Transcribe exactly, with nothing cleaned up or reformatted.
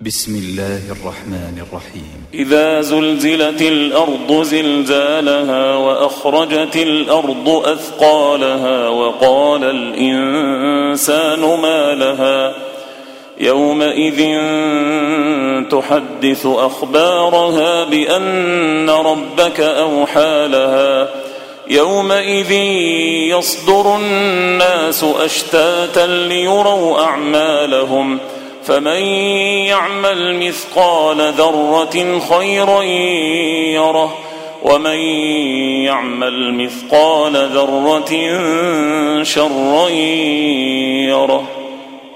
بسم الله الرحمن الرحيم. إذا زلزلت الأرض زلزالها وأخرجت الأرض أثقالها وقال الإنسان ما لها يومئذ تحدث أخبارها بأن ربك أوحى لها يومئذ يصدر الناس أشتاتا ليروا أعمالهم فمن يعمل مثقال ذرة خيرا يره ومن يعمل مثقال ذرة شرا يره.